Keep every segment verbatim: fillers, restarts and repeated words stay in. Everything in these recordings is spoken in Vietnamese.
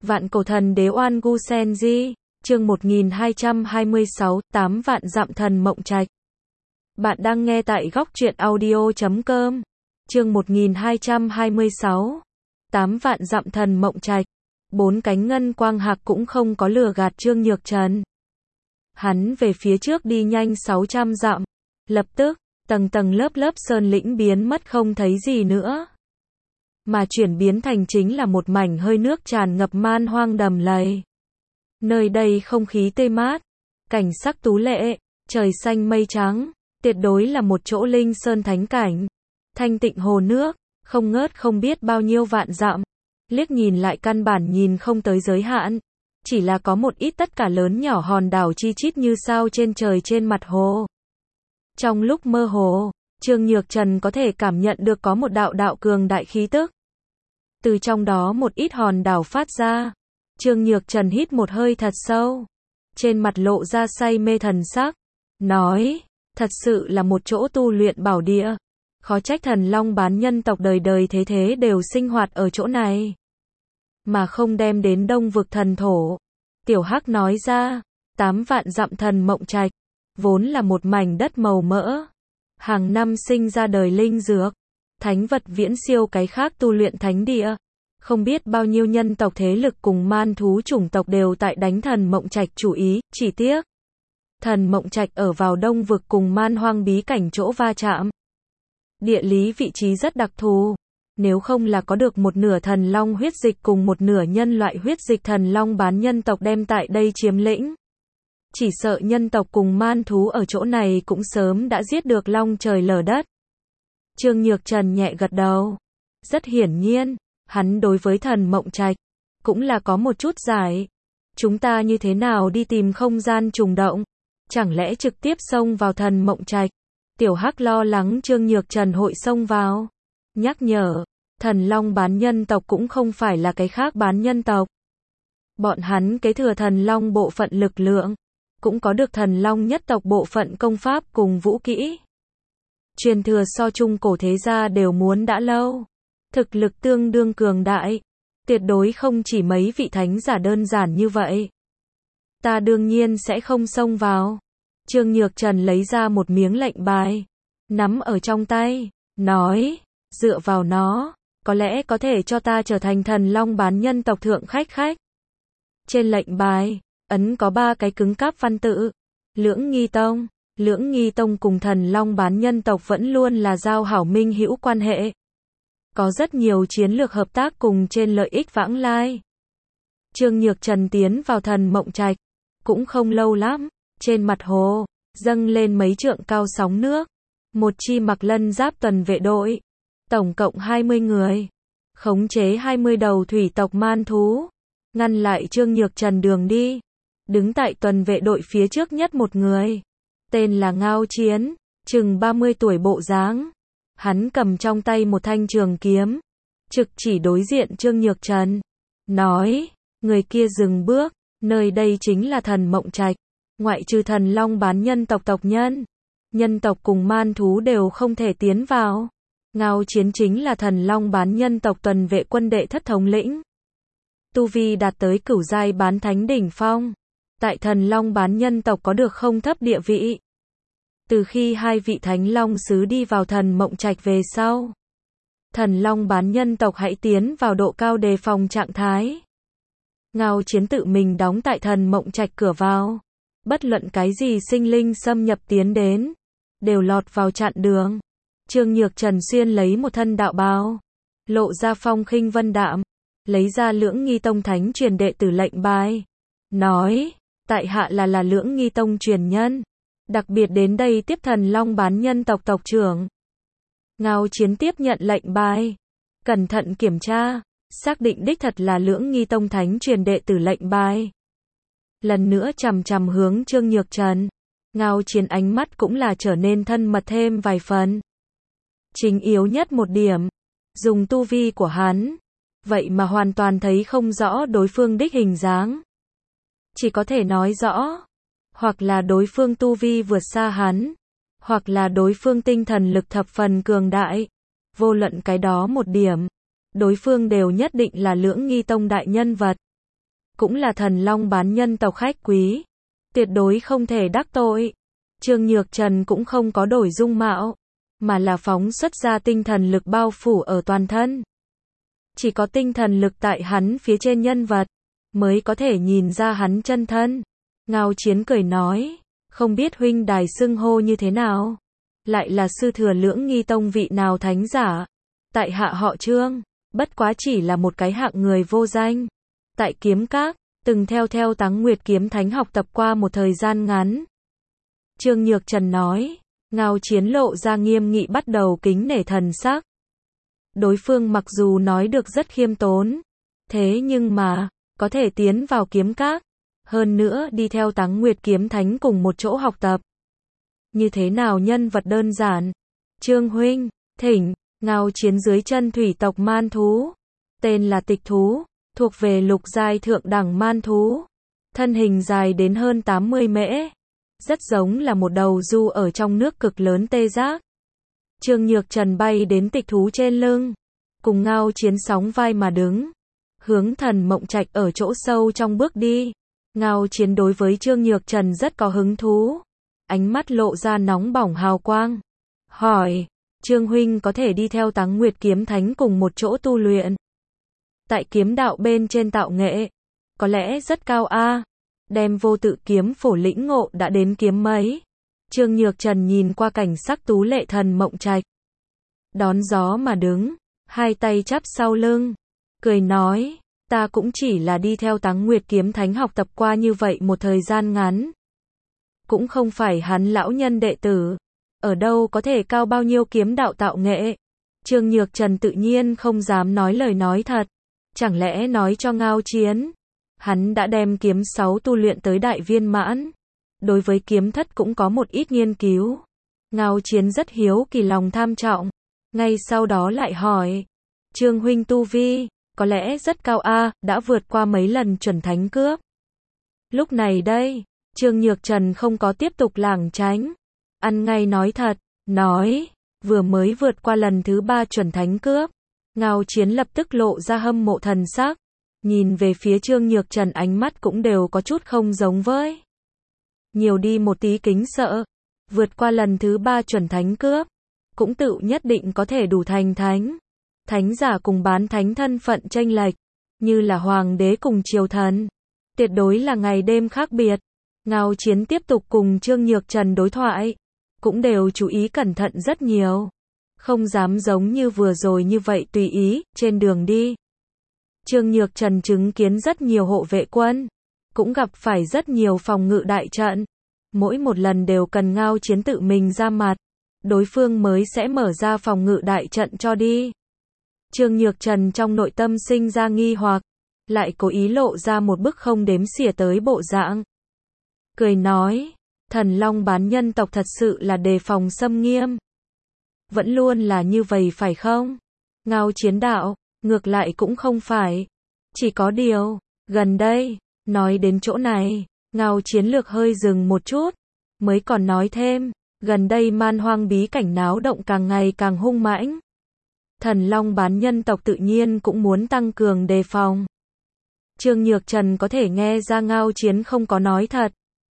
Vạn cổ thần đế Oan Gu Sen Di, chương một nghìn hai trăm hai mươi sáu, tám vạn dặm thần mộng trạch. Bạn đang nghe tại góc truyện audio chấm com. Chương một nghìn hai trăm hai mươi sáu, tám vạn dặm thần mộng trạch. Bốn cánh ngân quang hạc cũng không có lừa gạt Trương Nhược Trần. Hắn về phía trước đi nhanh sáu trăm dặm. Lập tức, tầng tầng lớp lớp sơn lĩnh biến mất không thấy gì nữa. Mà chuyển biến thành chính là một mảnh hơi nước tràn ngập man hoang đầm lầy. Nơi đây không khí tươi mát, cảnh sắc tú lệ, trời xanh mây trắng, tuyệt đối là một chỗ linh sơn thánh cảnh. Thanh tịnh hồ nước, không ngớt không biết bao nhiêu vạn dặm. Liếc nhìn lại căn bản nhìn không tới giới hạn. Chỉ là có một ít tất cả lớn nhỏ hòn đảo chi chít như sao trên trời trên mặt hồ. Trong lúc mơ hồ, Trương Nhược Trần có thể cảm nhận được có một đạo đạo cường đại khí tức. Từ trong đó một ít hòn đảo phát ra. Trương Nhược Trần hít một hơi thật sâu. Trên mặt lộ ra say mê thần sắc. Nói, thật sự là một chỗ tu luyện bảo địa. Khó trách thần long bán nhân tộc đời đời thế thế đều sinh hoạt ở chỗ này. Mà không đem đến đông vực thần thổ. Tiểu Hắc nói ra, tám vạn dặm thần mộng trạch. Vốn là một mảnh đất màu mỡ. Hàng năm sinh ra đời linh dược. Thánh vật viễn siêu cái khác tu luyện thánh địa. Không biết bao nhiêu nhân tộc thế lực cùng man thú chủng tộc đều tại đánh thần mộng trạch chủ ý, chỉ tiếc. Thần mộng trạch ở vào đông vực cùng man hoang bí cảnh chỗ va chạm. Địa lý vị trí rất đặc thù. Nếu không là có được một nửa thần long huyết dịch cùng một nửa nhân loại huyết dịch thần long bán nhân tộc đem tại đây chiếm lĩnh. Chỉ sợ nhân tộc cùng man thú ở chỗ này cũng sớm đã giết được long trời lở đất. Trương Nhược Trần nhẹ gật đầu. Rất hiển nhiên, hắn đối với thần mộng trạch cũng là có một chút giải. Chúng ta như thế nào đi tìm không gian trùng động? Chẳng lẽ trực tiếp xông vào thần mộng trạch? Tiểu Hắc lo lắng Trương Nhược Trần hội xông vào. Nhắc nhở, thần long bán nhân tộc cũng không phải là cái khác bán nhân tộc. Bọn hắn kế thừa thần long bộ phận lực lượng, cũng có được thần long nhất tộc bộ phận công pháp cùng vũ kỹ. Truyền thừa so trung cổ thế gia đều muốn đã lâu. Thực lực tương đương cường đại. Tuyệt đối không chỉ mấy vị thánh giả đơn giản như vậy. Ta đương nhiên sẽ không xông vào. Trương Nhược Trần lấy ra một miếng lệnh bài. Nắm ở trong tay. Nói, dựa vào nó, có lẽ có thể cho ta trở thành thần long bán nhân tộc thượng khách khách. Trên lệnh bài, ấn có ba cái cứng cáp văn tự. Lưỡng Nghi Tông. Lưỡng Nghi Tông cùng thần long bán nhân tộc vẫn luôn là giao hảo minh hữu quan hệ. Có rất nhiều chiến lược hợp tác cùng trên lợi ích vãng lai. Trương Nhược Trần tiến vào thần mộng trạch. Cũng không lâu lắm. Trên mặt hồ, dâng lên mấy trượng cao sóng nước. Một chi mặc lân giáp tuần vệ đội. Tổng cộng hai mươi người. Khống chế hai mươi đầu thủy tộc man thú. Ngăn lại Trương Nhược Trần đường đi. Đứng tại tuần vệ đội phía trước nhất một người. Tên là Ngao Chiến, chừng ba mươi tuổi bộ dáng. Hắn cầm trong tay một thanh trường kiếm. Trực chỉ đối diện Trương Nhược Trần. Nói, người kia dừng bước. Nơi đây chính là thần mộng trạch. Ngoại trừ thần long bán nhân tộc tộc nhân. Nhân tộc cùng man thú đều không thể tiến vào. Ngao Chiến chính là thần long bán nhân tộc tuần vệ quân đệ thất thống lĩnh. Tu vi đạt tới cửu giai bán thánh đỉnh phong. Tại thần long bán nhân tộc có được không thấp địa vị. Từ khi hai vị thánh long sứ đi vào thần mộng trạch về sau. Thần long bán nhân tộc hãy tiến vào độ cao đề phòng trạng thái. Ngao Chiến tự mình đóng tại thần mộng trạch cửa vào. Bất luận cái gì sinh linh xâm nhập tiến đến. Đều lọt vào chặn đường. Trương Nhược Trần xuyên lấy một thân đạo bào. Lộ ra phong khinh vân đạm. Lấy ra Lưỡng Nghi Tông thánh truyền đệ tử lệnh bài. Nói, tại hạ là là Lưỡng Nghi Tông truyền nhân. Đặc biệt đến đây tiếp thần long bán nhân tộc tộc trưởng. Ngao Chiến tiếp nhận lệnh bài. Cẩn thận kiểm tra. Xác định đích thật là Lưỡng Nghi Tông thánh truyền đệ tử lệnh bài. Lần nữa chằm chằm hướng Trương Nhược Trần. Ngao Chiến ánh mắt cũng là trở nên thân mật thêm vài phần. Chính yếu nhất một điểm. Dùng tu vi của hắn. Vậy mà hoàn toàn thấy không rõ đối phương đích hình dáng. Chỉ có thể nói rõ. Hoặc là đối phương tu vi vượt xa hắn. Hoặc là đối phương tinh thần lực thập phần cường đại. Vô luận cái đó một điểm. Đối phương đều nhất định là Lưỡng Nghi Tông đại nhân vật. cũng là thần long bán nhân tộc khách quý, tuyệt đối không thể đắc tội. Trương Nhược Trần cũng không có đổi dung mạo, mà là phóng xuất ra tinh thần lực bao phủ ở toàn thân. Chỉ có tinh thần lực tại hắn phía trên nhân vật, mới có thể nhìn ra hắn chân thân. Ngao Chiến cười nói, không biết huynh đài xưng hô như thế nào? Lại là sư thừa Lưỡng Nghi Tông vị nào thánh giả? Tại hạ họ Trương, bất quá chỉ là một cái hạng người vô danh. Tại kiếm các, từng theo theo Táng Nguyệt kiếm thánh học tập qua một thời gian ngắn. Trương Nhược Trần nói, Ngao Chiến lộ ra nghiêm nghị bắt đầu kính nể thần sắc. Đối phương mặc dù nói được rất khiêm tốn, thế nhưng mà, có thể tiến vào kiếm các, hơn nữa đi theo Táng Nguyệt kiếm thánh cùng một chỗ học tập. Như thế nào nhân vật đơn giản? Trương huynh, thỉnh. Ngao Chiến dưới chân thủy tộc man thú, tên là Tịch thú, thuộc về lục giai thượng đẳng man thú, thân hình dài đến hơn tám mươi mễ, rất giống là một đầu du ở trong nước cực lớn tê giác. Trương Nhược Trần bay đến Tịch thú trên lưng, cùng Ngao Chiến sóng vai mà đứng, hướng Thần Mộng Trạch ở chỗ sâu trong bước đi. Ngao Chiến đối với Trương Nhược Trần rất có hứng thú, ánh mắt lộ ra nóng bỏng hào quang, hỏi, Trương huynh có thể đi theo Táng Nguyệt kiếm thánh cùng một chỗ tu luyện. Tại kiếm đạo bên trên tạo nghệ, có lẽ rất cao a. Đem vô tự kiếm phổ lĩnh ngộ đã đến kiếm mấy. Trương Nhược Trần nhìn qua cảnh sắc tú lệ Thần Mộng Trạch, đón gió mà đứng, hai tay chắp sau lưng, cười nói, ta cũng chỉ là đi theo Táng Nguyệt kiếm thánh học tập qua như vậy một thời gian ngắn. Cũng không phải hắn lão nhân đệ tử, ở đâu có thể cao bao nhiêu kiếm đạo tạo nghệ. Trương Nhược Trần tự nhiên không dám nói lời nói thật, chẳng lẽ nói cho Ngao Chiến, hắn đã đem kiếm sáu tu luyện tới đại viên mãn, đối với kiếm thất cũng có một ít nghiên cứu. Ngao Chiến rất hiếu kỳ lòng tham trọng, ngay sau đó lại hỏi, Trương huynh tu vi, có lẽ rất cao a, đã vượt qua mấy lần chuẩn thánh cướp. Lúc này đây, Trương Nhược Trần không có tiếp tục lảng tránh, ăn ngay nói thật, nói, vừa mới vượt qua lần thứ ba chuẩn thánh cướp. Ngao Chiến lập tức lộ ra hâm mộ thần sắc, nhìn về phía Trương Nhược Trần ánh mắt cũng đều có chút không giống với. Nhiều đi một tí kính sợ, vượt qua lần thứ ba chuẩn thánh cướp, cũng tự nhất định có thể đủ thành thánh. Thánh giả cùng bán thánh thân phận chênh lệch, như là hoàng đế cùng triều thần, tuyệt đối là ngày đêm khác biệt. Ngao Chiến tiếp tục cùng Trương Nhược Trần đối thoại, cũng đều chú ý cẩn thận rất nhiều, không dám giống như vừa rồi như vậy tùy ý, trên đường đi. Trương Nhược Trần chứng kiến rất nhiều hộ vệ quân, cũng gặp phải rất nhiều phòng ngự đại trận, mỗi một lần đều cần Ngao Chiến tự mình ra mặt, đối phương mới sẽ mở ra phòng ngự đại trận cho đi. Trương Nhược Trần trong nội tâm sinh ra nghi hoặc, lại cố ý lộ ra một bức không đếm xỉa tới bộ dạng. Cười nói, thần long bán nhân tộc thật sự là đề phòng xâm nghiêm. Vẫn luôn là như vậy phải không? Ngao Chiến đạo, ngược lại cũng không phải. Chỉ có điều, gần đây, nói đến chỗ này, Ngao Chiến lược hơi dừng một chút, mới còn nói thêm, gần đây man hoang bí cảnh náo động càng ngày càng hung mãnh. Thần long bán nhân tộc tự nhiên cũng muốn tăng cường đề phòng. Trương Nhược Trần có thể nghe ra Ngao Chiến không có nói thật,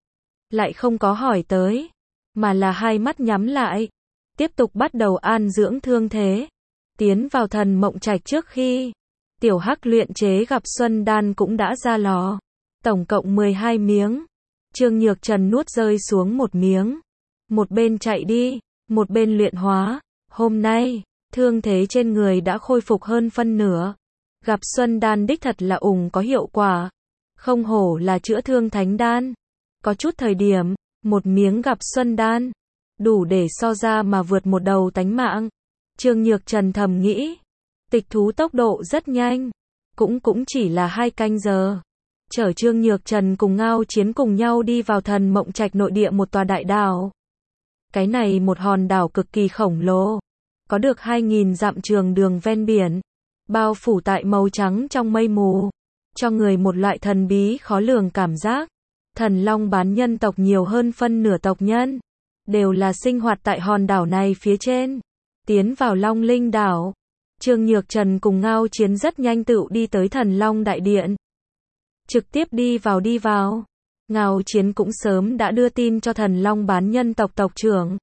lại không có hỏi tới, mà là hai mắt nhắm lại, tiếp tục bắt đầu an dưỡng thương thế. Tiến vào Thần Mộng Trạch trước khi, tiểu hắc luyện chế gặp xuân đan cũng đã ra lò, tổng cộng mười hai miếng. Trương Nhược Trần nuốt rơi xuống một miếng, một bên chạy đi, một bên luyện hóa. Hôm nay, thương thế trên người đã khôi phục hơn phân nửa. Gặp xuân đan đích thật là ủng có hiệu quả, không hổ là chữa thương thánh đan. Có chút thời điểm, một miếng gặp xuân đan, đủ để so ra mà vượt một đầu tánh mạng. Trương Nhược Trần thầm nghĩ, Tịch thú tốc độ rất nhanh, cũng cũng chỉ là hai canh giờ. Chở Trương Nhược Trần cùng Ngao Chiến cùng nhau đi vào Thần Mộng Trạch nội địa một tòa đại đảo. Cái này một hòn đảo cực kỳ khổng lồ, có được hai nghìn dặm trường đường ven biển, bao phủ tại màu trắng trong mây mù, cho người một loại thần bí khó lường cảm giác. Thần long bán nhân tộc nhiều hơn phân nửa tộc nhân, đều là sinh hoạt tại hòn đảo này phía trên. Tiến vào Long Linh đảo, Trương Nhược Trần cùng Ngao Chiến rất nhanh tựu đi tới Thần Long Đại Điện. trực tiếp đi vào đi vào. Ngao Chiến cũng sớm đã đưa tin cho Thần Long bán nhân tộc tộc trưởng.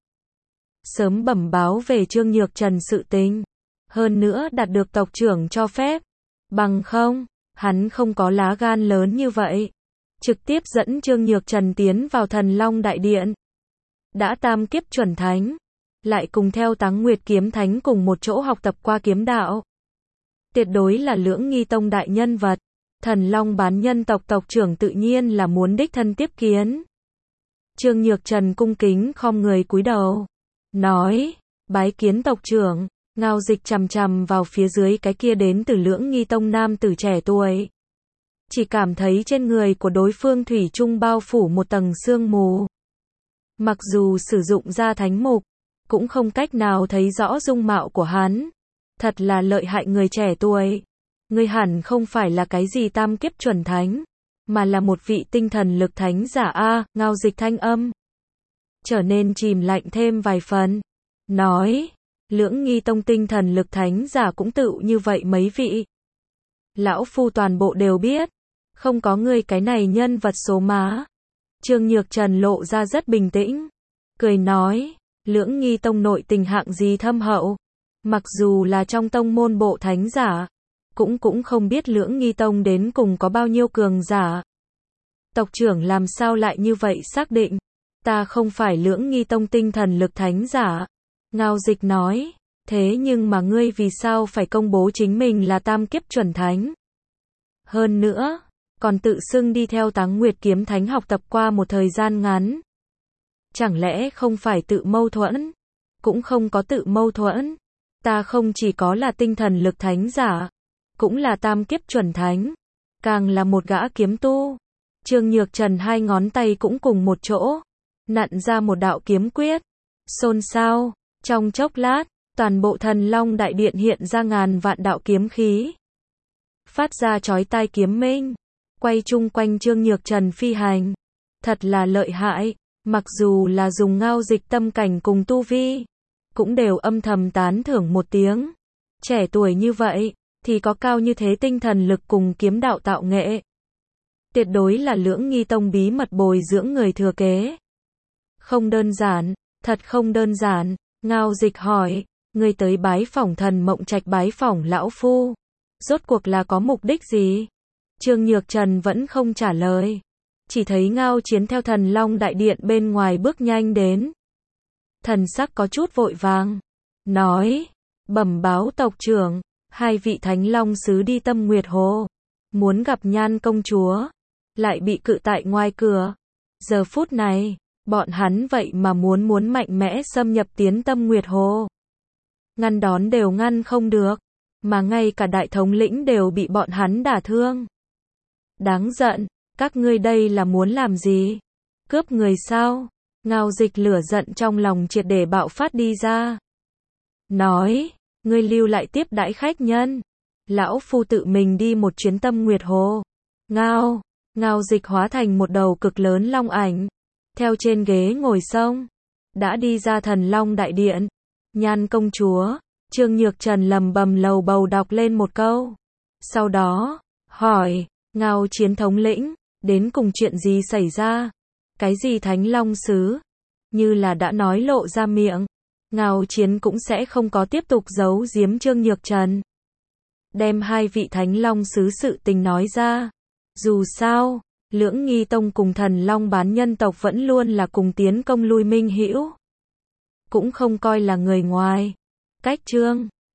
Sớm bẩm báo về Trương Nhược Trần sự tình. Hơn nữa đạt được tộc trưởng cho phép. Bằng không, hắn không có lá gan lớn như vậy. Trực tiếp dẫn Trương Nhược Trần tiến vào Thần Long Đại Điện. Đã tam kiếp chuẩn thánh. Lại cùng theo Táng Nguyệt Kiếm Thánh cùng một chỗ học tập qua kiếm đạo. Tuyệt đối là Lưỡng Nghi Tông đại nhân vật. Thần Long bán nhân tộc tộc trưởng tự nhiên là muốn đích thân tiếp kiến. Trương Nhược Trần cung kính khom người cúi đầu. Nói, bái kiến tộc trưởng. Ngao Dịch chằm chằm vào phía dưới cái kia đến từ Lưỡng Nghi Tông nam tử trẻ tuổi. Chỉ cảm thấy trên người của đối phương thủy chung bao phủ một tầng sương mù. Mặc dù sử dụng ra thánh mục, cũng không cách nào thấy rõ dung mạo của hắn. Thật là lợi hại người trẻ tuổi. Ngươi hẳn không phải là cái gì tam kiếp chuẩn thánh, mà là một vị tinh thần lực thánh giả a. Ngao Dịch thanh âm trở nên chìm lạnh thêm vài phần. Nói, Lưỡng Nghi Tông tinh thần lực thánh giả cũng tự như vậy mấy vị. Lão phu toàn bộ đều biết, không có ngươi cái này nhân vật số má. Trương Nhược Trần lộ ra rất bình tĩnh, cười nói, Lưỡng Nghi Tông nội tình hạng gì thâm hậu, mặc dù là trong tông môn bộ thánh giả, cũng cũng không biết Lưỡng Nghi Tông đến cùng có bao nhiêu cường giả. Tộc trưởng làm sao lại như vậy xác định, ta không phải Lưỡng Nghi Tông tinh thần lực thánh giả. Ngao Dịch nói, thế nhưng mà ngươi vì sao phải công bố chính mình là tam kiếp chuẩn thánh? Hơn nữa, còn tự xưng đi theo Táng Nguyệt Kiếm Thánh học tập qua một thời gian ngắn. Chẳng lẽ không phải tự mâu thuẫn? Cũng không có tự mâu thuẫn. Ta không chỉ có là tinh thần lực thánh giả, cũng là tam kiếp chuẩn thánh, càng là một gã kiếm tu. Trương Nhược Trần hai ngón tay cũng cùng một chỗ, nặn ra một đạo kiếm quyết. Xôn xao, trong chốc lát, toàn bộ Thần Long Đại Điện hiện ra ngàn vạn đạo kiếm khí. Phát ra chói tai kiếm minh, quay chung quanh Trương Nhược Trần phi hành. Thật là lợi hại, mặc dù là dùng Ngao Dịch tâm cảnh cùng tu vi, cũng đều âm thầm tán thưởng một tiếng. Trẻ tuổi như vậy, thì có cao như thế tinh thần lực cùng kiếm đạo tạo nghệ. Tuyệt đối là Lưỡng Nghi Tông bí mật bồi dưỡng người thừa kế. Không đơn giản, thật không đơn giản. Ngao Dịch hỏi, ngươi tới bái phỏng Thần Mộng Trạch bái phỏng lão phu, rốt cuộc là có mục đích gì? Trương Nhược Trần vẫn không trả lời. Chỉ thấy Ngao Chiến theo Thần Long Đại Điện bên ngoài bước nhanh đến. Thần sắc có chút vội vàng. Nói, bẩm báo tộc trưởng, hai vị Thánh Long sứ đi Tâm Nguyệt Hồ. Muốn gặp Nhan công chúa. Lại bị cự tại ngoài cửa. Giờ phút này, bọn hắn vậy mà muốn muốn mạnh mẽ xâm nhập tiến Tâm Nguyệt Hồ. Ngăn đón đều ngăn không được. Mà ngay cả đại thống lĩnh đều bị bọn hắn đả thương. Đáng giận, các ngươi đây là muốn làm gì? Cướp người sao? Ngao Dịch lửa giận trong lòng triệt để bạo phát đi ra. Nói, ngươi lưu lại tiếp đãi khách nhân. Lão phu tự mình đi một chuyến Tâm Nguyệt Hồ. Ngao, Ngao Dịch hóa thành một đầu cực lớn long ảnh. Theo trên ghế ngồi xong, đã đi ra Thần Long Đại Điện. Nhan công chúa, Trương Nhược Trần lầm bầm lầu bầu đọc lên một câu. Sau đó, hỏi, Ngao Chiến thống lĩnh, đến cùng chuyện gì xảy ra? Cái gì Thánh Long sứ? Như là đã nói lộ ra miệng. Ngao Chiến cũng sẽ không có tiếp tục giấu giếm Trương Nhược Trần. Đem hai vị Thánh Long sứ sự tình nói ra. Dù sao, Lưỡng Nghi Tông cùng Thần Long bán nhân tộc vẫn luôn là cùng tiến công lui minh hữu. Cũng không coi là người ngoài. Cách chương